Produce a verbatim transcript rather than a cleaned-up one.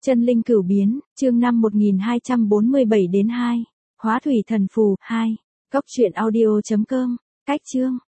Chân linh cửu biến, chương năm một nghìn hai trăm bốn mươi bảy đến hai. Hóa thủy thần phù, hai. Cốc truyện audio chấm com. Cách chương.